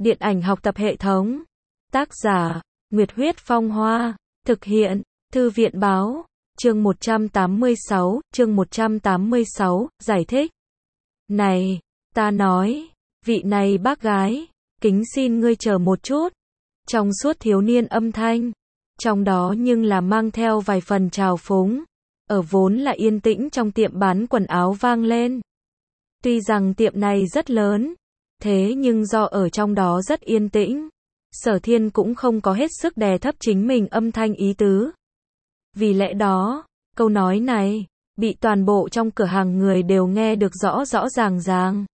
Điện ảnh học tập hệ thống. Tác giả, Nguyệt Huyết Phong Hoa. Thực hiện, Thư viện Báo. Chương 186, giải thích. Này, ta nói, vị này bác gái, kính xin ngươi chờ một chút. Trong suốt thiếu niên âm thanh, trong đó nhưng là mang theo vài phần trào phúng, ở vốn là yên tĩnh trong tiệm bán quần áo vang lên. Tuy rằng tiệm này rất lớn, thế nhưng do ở trong đó rất yên tĩnh, Sở Thiên cũng không có hết sức đè thấp chính mình âm thanh ý tứ. Vì lẽ đó, câu nói này, bị toàn bộ trong cửa hàng người đều nghe được rõ rõ ràng ràng.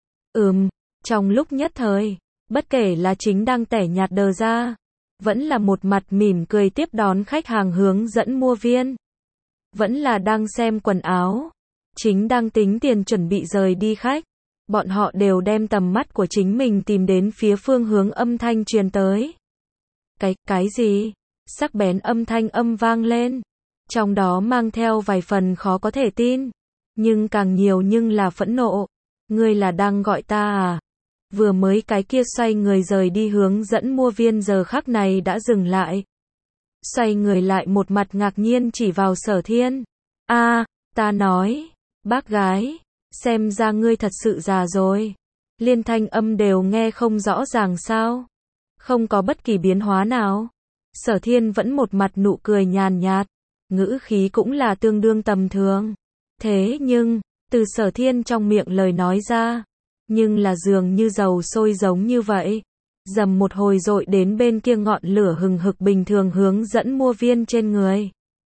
Trong lúc nhất thời, bất kể là chính đang tẻ nhạt đờ ra, vẫn là một mặt mỉm cười tiếp đón khách hàng hướng dẫn mua viên, vẫn là đang xem quần áo, chính đang tính tiền chuẩn bị rời đi khách, bọn họ đều đem tầm mắt của chính mình tìm đến phía phương hướng âm thanh truyền tới. Cái gì? Sắc bén âm thanh vang lên, trong đó mang theo vài phần khó có thể tin, nhưng càng nhiều nhưng là phẫn nộ. Ngươi là đang gọi ta à? Vừa mới cái kia xoay người rời đi hướng dẫn mua viên giờ khắc này đã dừng lại. Xoay người lại một mặt ngạc nhiên chỉ vào Sở Thiên. Ta nói, bác gái, xem ra ngươi thật sự già rồi. Liên thanh âm đều nghe không rõ ràng sao? Không có bất kỳ biến hóa nào. Sở Thiên vẫn một mặt nụ cười nhàn nhạt, ngữ khí cũng là tương đương tầm thường. Thế nhưng, từ Sở Thiên trong miệng lời nói ra, nhưng là dường như dầu sôi giống như vậy. Dầm một hồi dội đến bên kia ngọn lửa hừng hực bình thường hướng dẫn mua viên trên người.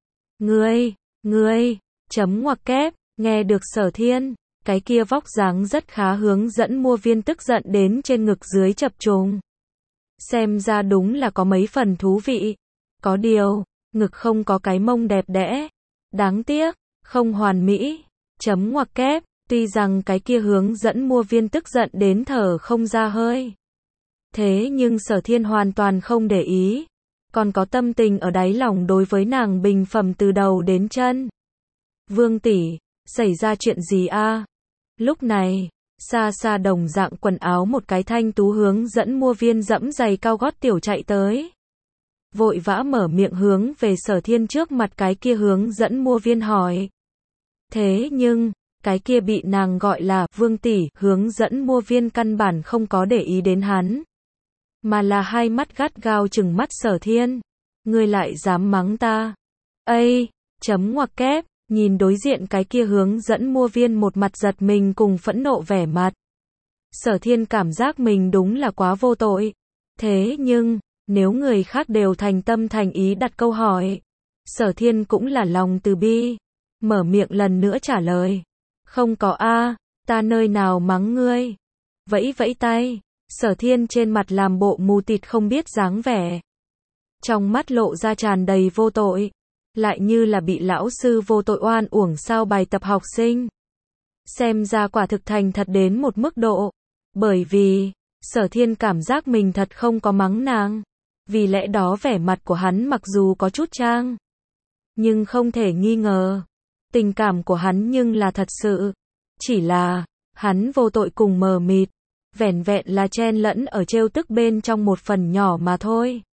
Ngươi, chấm ngoặc kép, nghe được Sở Thiên, cái kia vóc dáng rất khá hướng dẫn mua viên tức giận đến trên ngực dưới chập trùng. Xem ra đúng là có mấy phần thú vị. Có điều, ngực không có cái mông đẹp đẽ. Đáng tiếc, không hoàn mỹ. Chấm ngoặc kép, tuy rằng cái kia hướng dẫn mua viên tức giận đến thở không ra hơi. Thế nhưng Sở Thiên hoàn toàn không để ý. Còn có tâm tình ở đáy lòng đối với nàng bình phẩm từ đầu đến chân. Vương tỷ, xảy ra chuyện gì a? Lúc này, xa xa đồng dạng quần áo một cái thanh tú hướng dẫn mua viên dẫm giày cao gót tiểu chạy tới. Vội vã mở miệng hướng về Sở Thiên trước mặt cái kia hướng dẫn mua viên hỏi. Thế nhưng, cái kia bị nàng gọi là Vương tỷ hướng dẫn mua viên căn bản không có để ý đến hắn, mà là hai mắt gắt gao trừng mắt Sở Thiên. Ngươi lại dám mắng ta? Chấm ngoặc kép, nhìn đối diện cái kia hướng dẫn mua viên một mặt giật mình cùng phẫn nộ vẻ mặt. Sở Thiên cảm giác mình đúng là quá vô tội. Thế nhưng, nếu người khác đều thành tâm thành ý đặt câu hỏi, Sở Thiên cũng là lòng từ bi, mở miệng lần nữa trả lời. Không có ta nơi nào mắng ngươi. Vẫy vẫy tay, Sở Thiên trên mặt làm bộ mù tịt không biết dáng vẻ. Trong mắt lộ ra tràn đầy vô tội, lại như là bị lão sư vô tội oan uổng sao bài tập học sinh. Xem ra quả thực thành thật đến một mức độ, bởi vì, Sở Thiên cảm giác mình thật không có mắng nàng. Vì lẽ đó vẻ mặt của hắn mặc dù có chút trang, nhưng không thể nghi ngờ, tình cảm của hắn nhưng là thật sự. Chỉ là, hắn vô tội cùng mờ mịt, vẻn vẹn là chen lẫn ở trêu tức bên trong một phần nhỏ mà thôi.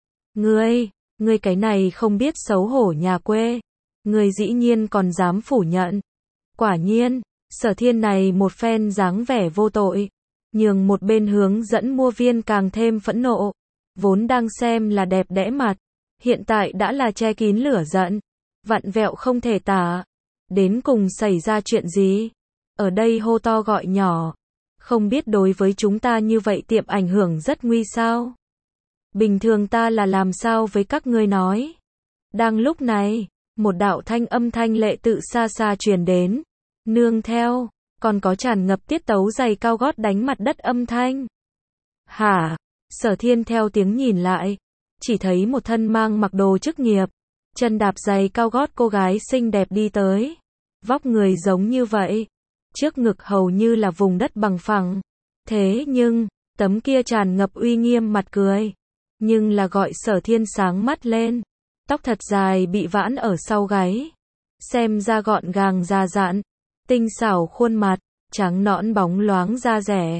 Ngươi cái này không biết xấu hổ nhà quê, ngươi dĩ nhiên còn dám phủ nhận. Quả nhiên, Sở Thiên này một phen dáng vẻ vô tội, nhường một bên hướng dẫn mua viên càng thêm phẫn nộ. Vốn đang xem là đẹp đẽ mặt, hiện tại đã là che kín lửa giận, vặn vẹo không thể tả. Đến cùng xảy ra chuyện gì? Ở đây hô to gọi nhỏ, không biết đối với chúng ta như vậy tiệm ảnh hưởng rất nguy sao? Bình thường ta là làm sao với các ngươi nói? Đang lúc này, một đạo thanh lệ tự xa xa truyền đến, nương theo, còn có tràn ngập tiết tấu giày cao gót đánh mặt đất âm thanh. Hả? Sở Thiên theo tiếng nhìn lại, chỉ thấy một thân mang mặc đồ chức nghiệp, chân đạp giày cao gót cô gái xinh đẹp đi tới. Vóc người giống như vậy, trước ngực hầu như là vùng đất bằng phẳng. Thế nhưng, tấm kia tràn ngập uy nghiêm mặt cười, nhưng là gọi Sở Thiên sáng mắt lên. Tóc thật dài bị vãn ở sau gáy, xem ra gọn gàng già dặn, tinh xảo khuôn mặt, trắng nõn bóng loáng da dẻ,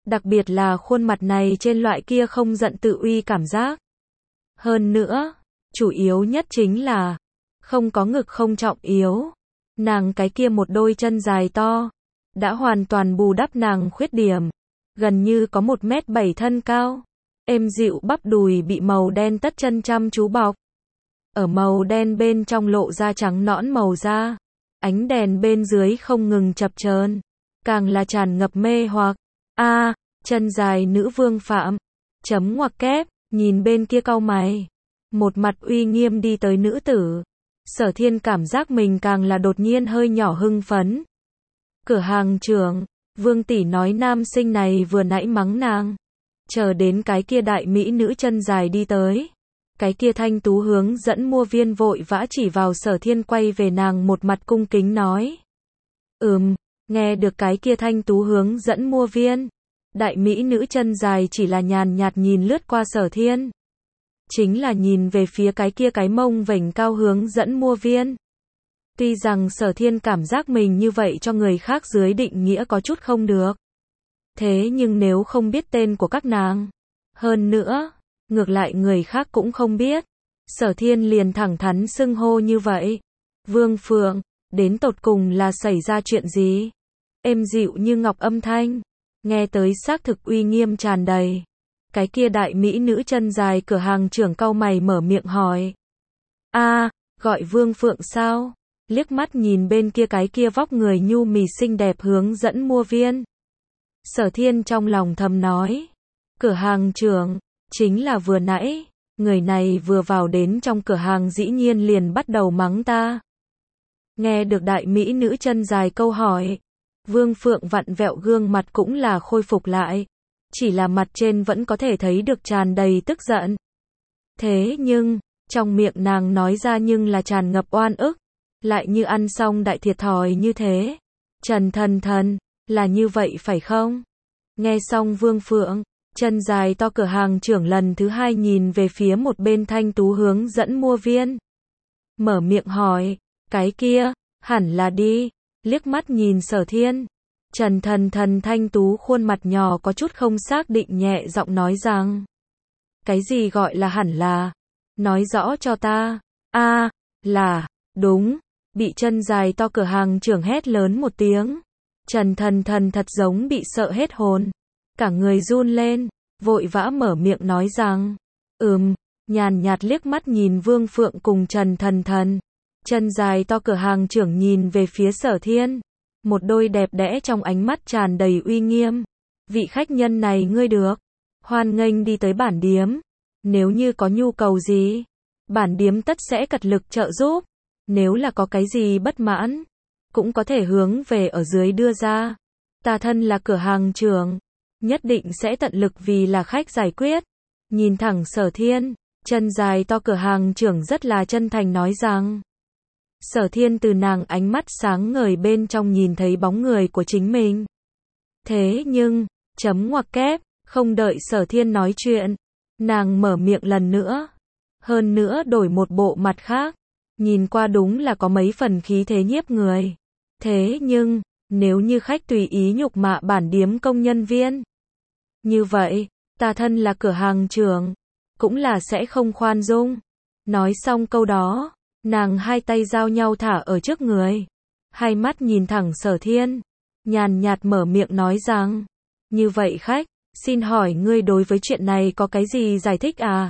Đặc biệt là khuôn mặt này trên loại kia không giận tự uy cảm giác. Hơn nữa, chủ yếu nhất chính là không có ngực không trọng yếu. Nàng cái kia một đôi chân dài to, đã hoàn toàn bù đắp nàng khuyết điểm. Gần như có 1m7 thân cao. Êm dịu bắp đùi bị màu đen tất chân chăm chú bọc. Ở màu đen bên trong lộ ra trắng nõn màu da. Ánh đèn bên dưới không ngừng chập chờn, càng là tràn ngập mê hoặc. Chân dài nữ vương phạm. Chấm ngoặc kép, nhìn bên kia cau mày. Một mặt uy nghiêm đi tới nữ tử. Sở Thiên cảm giác mình càng là đột nhiên hơi nhỏ hưng phấn. Cửa hàng trưởng, Vương tỷ nói nam sinh này vừa nãy mắng nàng. Chờ đến cái kia đại mỹ nữ chân dài đi tới. Cái kia thanh tú hướng dẫn mua viên vội vã chỉ vào Sở Thiên quay về nàng một mặt cung kính nói. Nghe được cái kia thanh tú hướng dẫn mua viên. Đại mỹ nữ chân dài chỉ là nhàn nhạt nhìn lướt qua Sở Thiên. Chính là nhìn về phía cái kia cái mông vểnh cao hướng dẫn mua viên. Tuy rằng Sở Thiên cảm giác mình như vậy cho người khác dưới định nghĩa có chút không được. Thế nhưng nếu không biết tên của các nàng. Hơn nữa, ngược lại người khác cũng không biết. Sở Thiên liền thẳng thắn xưng hô như vậy. Vương Phượng, đến tột cùng là xảy ra chuyện gì? Êm dịu như ngọc âm thanh. Nghe tới xác thực uy nghiêm tràn đầy. Cái kia đại mỹ nữ chân dài cửa hàng trưởng cau mày mở miệng hỏi. Gọi Vương Phượng sao? Liếc mắt nhìn bên kia cái kia vóc người nhu mì xinh đẹp hướng dẫn mua viên. Sở Thiên trong lòng thầm nói. Cửa hàng trưởng, chính là vừa nãy, người này vừa vào đến trong cửa hàng dĩ nhiên liền bắt đầu mắng ta. Nghe được đại mỹ nữ chân dài câu hỏi. Vương Phượng vặn vẹo gương mặt cũng là khôi phục lại. Chỉ là mặt trên vẫn có thể thấy được tràn đầy tức giận. Thế nhưng, trong miệng nàng nói ra nhưng là tràn ngập oan ức. Lại như ăn xong đại thiệt thòi như thế. Trần thần, là như vậy phải không? Nghe xong Vương Phượng, chân dài to cửa hàng trưởng lần thứ hai nhìn về phía một bên thanh tú hướng dẫn mua viên. Mở miệng hỏi, cái kia, hẳn là đi. Liếc mắt nhìn Sở Thiên. Trần thần thanh tú khuôn mặt nhỏ có chút không xác định nhẹ giọng nói rằng. Cái gì gọi là hẳn là? Nói rõ cho ta. Là, đúng. Bị chân dài to cửa hàng trưởng hét lớn một tiếng. Trần thần thật giống bị sợ hết hồn. Cả người run lên, vội vã mở miệng nói rằng. Nhàn nhạt liếc mắt nhìn Vương Phượng cùng Trần thần. Chân dài to cửa hàng trưởng nhìn về phía Sở Thiên. Một đôi đẹp đẽ trong ánh mắt tràn đầy uy nghiêm. Vị khách nhân này ngươi được. Hoan nghênh đi tới bản điếm. Nếu như có nhu cầu gì, bản điếm tất sẽ cật lực trợ giúp. Nếu là có cái gì bất mãn, cũng có thể hướng về ở dưới đưa ra. Ta thân là cửa hàng trưởng, nhất định sẽ tận lực vì là khách giải quyết. Nhìn thẳng Sở Thiên, chân dài to cửa hàng trưởng rất là chân thành nói rằng. Sở Thiên từ nàng ánh mắt sáng ngời bên trong nhìn thấy bóng người của chính mình. Thế nhưng, chấm ngoặc kép, không đợi Sở Thiên nói chuyện, nàng mở miệng lần nữa. Hơn nữa đổi một bộ mặt khác, nhìn qua đúng là có mấy phần khí thế nhiếp người. Thế nhưng, nếu như khách tùy ý nhục mạ bản điếm công nhân viên, như vậy, ta thân là cửa hàng trưởng, cũng là sẽ không khoan dung. Nói xong câu đó, nàng hai tay giao nhau thả ở trước người. Hai mắt nhìn thẳng Sở Thiên. Nhàn nhạt mở miệng nói rằng. Như vậy khách, xin hỏi ngươi đối với chuyện này có cái gì giải thích à?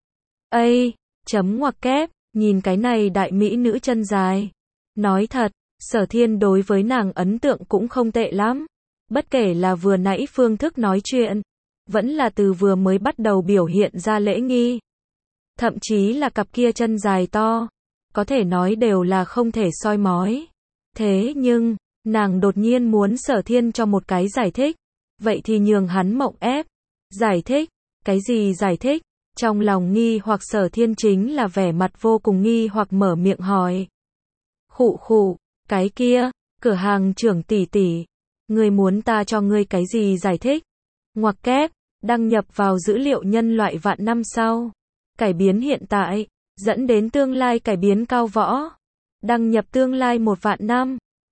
Chấm ngoặc kép, nhìn cái này đại mỹ nữ chân dài. Nói thật, Sở Thiên đối với nàng ấn tượng cũng không tệ lắm. Bất kể là vừa nãy phương thức nói chuyện, vẫn là từ vừa mới bắt đầu biểu hiện ra lễ nghi. Thậm chí là cặp kia chân dài to. Có thể nói đều là không thể soi mói. Thế nhưng, nàng đột nhiên muốn Sở Thiên cho một cái giải thích. Vậy thì nhường hắn mộng ép. Giải thích? Cái gì giải thích? Trong lòng nghi hoặc Sở Thiên chính là vẻ mặt vô cùng nghi hoặc mở miệng hỏi. Khụ, cái kia, cửa hàng trưởng tỷ tỷ. Ngươi muốn ta cho ngươi cái gì giải thích? Ngoặc kép, đăng nhập vào dữ liệu nhân loại vạn năm sau. Cải biến hiện tại. Dẫn đến tương lai cải biến cao võ. Đăng nhập tương lai 1 vạn năm.